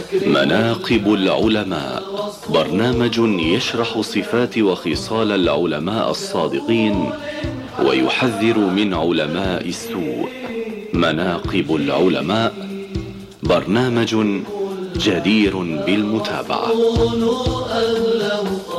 مناقب العلماء، برنامج يشرح صفات وخصال العلماء الصادقين ويحذر من علماء السوء. مناقب العلماء برنامج جدير بالمتابعة.